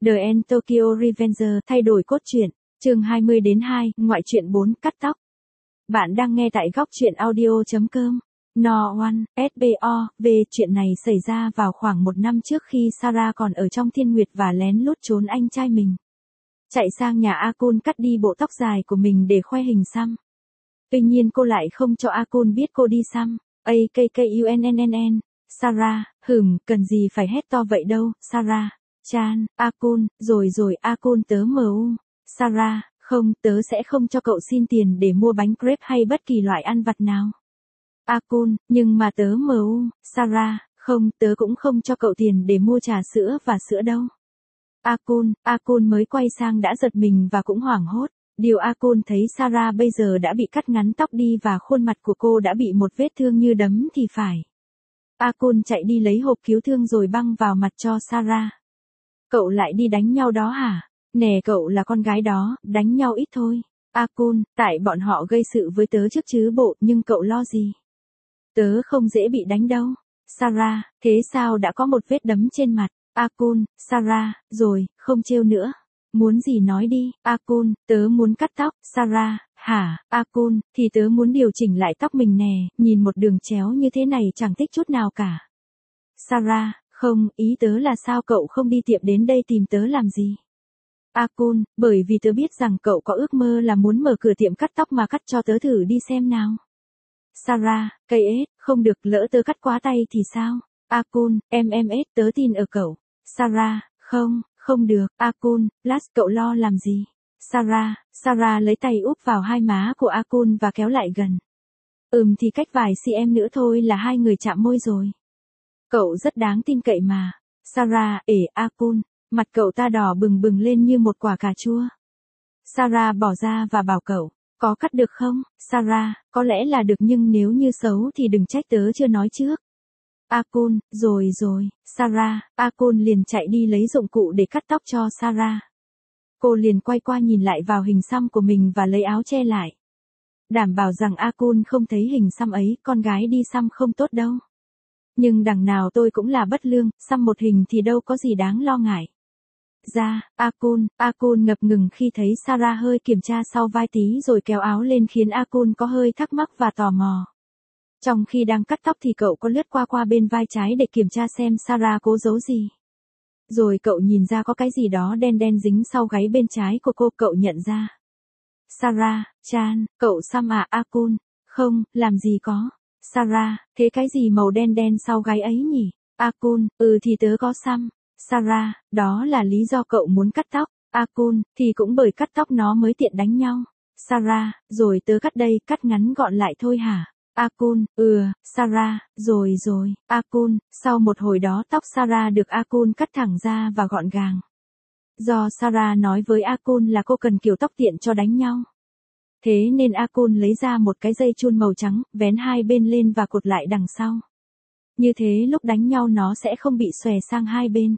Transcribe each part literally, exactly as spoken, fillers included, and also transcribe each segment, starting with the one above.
The End Tokyo Revenger thay đổi cốt truyện, chương hai mươi đến hai, ngoại truyện bốn, cắt tóc. Bạn đang nghe tại góc truyện audio chấm com. No One, ét bê o, về chuyện này xảy ra vào khoảng một năm trước khi Sarah còn ở trong Thiên Nguyệt và lén lút trốn anh trai mình. Chạy sang nhà Akun cắt đi bộ tóc dài của mình để khoe hình xăm. Tuy nhiên cô lại không cho Akun biết cô đi xăm. A K K U N N N N. Sarah, hửm, cần gì phải hét to vậy đâu, Sarah. Chan, Akun, rồi rồi Akun tớ mu. Sarah, không, tớ sẽ không cho cậu xin tiền để mua bánh crepe hay bất kỳ loại ăn vặt nào. Akun, nhưng mà tớ mu. Sarah, không, tớ cũng không cho cậu tiền để mua trà sữa và sữa đâu. Akun, Akun mới quay sang đã giật mình và cũng hoảng hốt. Điều Akun thấy Sarah bây giờ đã bị cắt ngắn tóc đi và khuôn mặt của cô đã bị một vết thương như đấm thì phải. Akun chạy đi lấy hộp cứu thương rồi băng vào mặt cho Sarah. Cậu lại đi đánh nhau đó hả? Nè cậu là con gái đó, đánh nhau ít thôi. Akun, tại bọn họ gây sự với tớ trước chứ bộ, nhưng cậu lo gì? Tớ không dễ bị đánh đâu. Sarah, thế sao đã có một vết đấm trên mặt? Akun, Sarah, rồi, không trêu nữa. Muốn gì nói đi, Akun, tớ muốn cắt tóc, Sarah, hả, Akun, thì tớ muốn điều chỉnh lại tóc mình nè, nhìn một đường chéo như thế này chẳng thích chút nào cả. Sarah, không, ý tớ là sao cậu không đi tiệm đến đây tìm tớ làm gì? Akun, bởi vì tớ biết rằng cậu có ước mơ là muốn mở cửa tiệm cắt tóc mà cắt cho tớ thử đi xem nào. Sarah, cây ết, không được, lỡ tớ cắt quá tay thì sao? Akun, em em ết, tớ tin ở cậu. Sarah, không, không được, Akun, lát cậu lo làm gì? Sarah, Sarah lấy tay úp vào hai má của Akun và kéo lại gần. Ừm thì cách vài cm nữa thôi là hai người chạm môi rồi. Cậu rất đáng tin cậy mà. Sarah, ể Akun, mặt cậu ta đỏ bừng bừng lên như một quả cà chua. Sarah bỏ ra và bảo cậu, có cắt được không? Sarah, có lẽ là được nhưng nếu như xấu thì đừng trách tớ chưa nói trước. Akun, rồi rồi, Sarah, Akun liền chạy đi lấy dụng cụ để cắt tóc cho Sarah. Cô liền quay qua nhìn lại vào hình xăm của mình và lấy áo che lại. Đảm bảo rằng Akun không thấy hình xăm ấy, con gái đi xăm không tốt đâu. Nhưng đằng nào tôi cũng là bất lương, xăm một hình thì đâu có gì đáng lo ngại. Ra, Akun, Akun ngập ngừng khi thấy Sarah hơi kiểm tra sau vai tí rồi kéo áo lên khiến Akun có hơi thắc mắc và tò mò. Trong khi đang cắt tóc thì cậu có lướt qua qua bên vai trái để kiểm tra xem Sarah cố giấu gì. Rồi cậu nhìn ra có cái gì đó đen đen dính sau gáy bên trái của cô, cậu nhận ra. Sarah, Chan, cậu xăm à? Akun, không, làm gì có. Sarah, thế cái gì màu đen đen sau gáy ấy nhỉ? Akun, ừ thì tớ có xăm. Sarah, đó là lý do cậu muốn cắt tóc. Akun, thì cũng bởi cắt tóc nó mới tiện đánh nhau. Sarah, rồi tớ cắt đây, cắt ngắn gọn lại thôi hả? Akun, ừ, Sarah, rồi rồi, Akun, sau một hồi đó tóc Sarah được Akun cắt thẳng ra và gọn gàng. Do Sarah nói với Akun là cô cần kiểu tóc tiện cho đánh nhau. Thế nên Akun lấy ra một cái dây chun màu trắng, vén hai bên lên và cột lại đằng sau. Như thế lúc đánh nhau nó sẽ không bị xòe sang hai bên.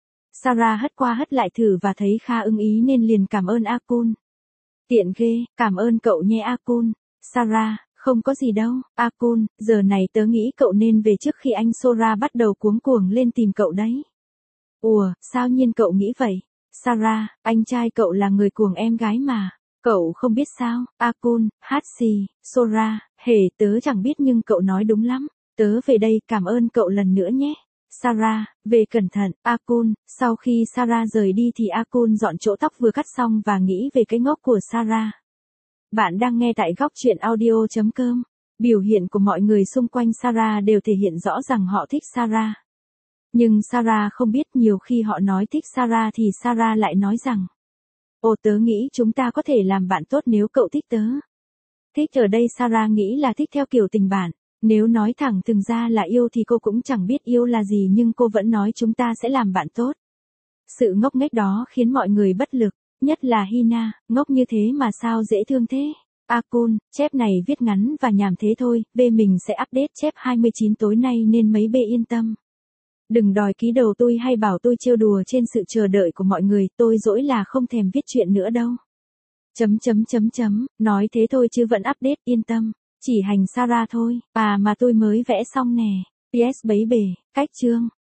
Sarah hất qua hất lại thử và thấy khá ưng ý nên liền cảm ơn Akun. Tiện ghê, cảm ơn cậu nhé Akun. Sarah, không có gì đâu, Akun, giờ này tớ nghĩ cậu nên về trước khi anh Sora bắt đầu cuống cuồng lên tìm cậu đấy. Ủa, sao nhiên cậu nghĩ vậy? Sarah, anh trai cậu là người cuồng em gái mà. Cậu không biết sao? Akun, hát xì, Sora, hề tớ chẳng biết nhưng cậu nói đúng lắm. Tớ về đây, cảm ơn cậu lần nữa nhé. Sarah, về cẩn thận. Akun, sau khi Sarah rời đi thì Akun dọn chỗ tóc vừa cắt xong và nghĩ về cái ngốc của Sarah. Bạn đang nghe tại góc truyện audio chấm com. Biểu hiện của mọi người xung quanh Sarah đều thể hiện rõ rằng họ thích Sarah. Nhưng Sarah không biết, nhiều khi họ nói thích Sarah thì Sarah lại nói rằng, ồ tớ nghĩ chúng ta có thể làm bạn tốt nếu cậu thích tớ. Thích ở đây Sarah nghĩ là thích theo kiểu tình bạn. Nếu nói thẳng thừng ra là yêu thì cô cũng chẳng biết yêu là gì nhưng cô vẫn nói chúng ta sẽ làm bạn tốt. Sự ngốc nghếch đó khiến mọi người bất lực. Nhất là Hina, ngốc như thế mà sao dễ thương thế. Akun, chép này viết ngắn và nhảm thế thôi, bê mình sẽ update chép hai mươi chín tối nay nên mấy bê yên tâm. Đừng đòi ký đầu tôi hay bảo tôi trêu đùa trên sự chờ đợi của mọi người, tôi dỗi là không thèm viết chuyện nữa đâu. Chấm chấm chấm chấm, nói thế thôi chứ vẫn update, yên tâm, chỉ hành Sarah thôi, à mà tôi mới vẽ xong nè. pê ét bấy bề, cách chương.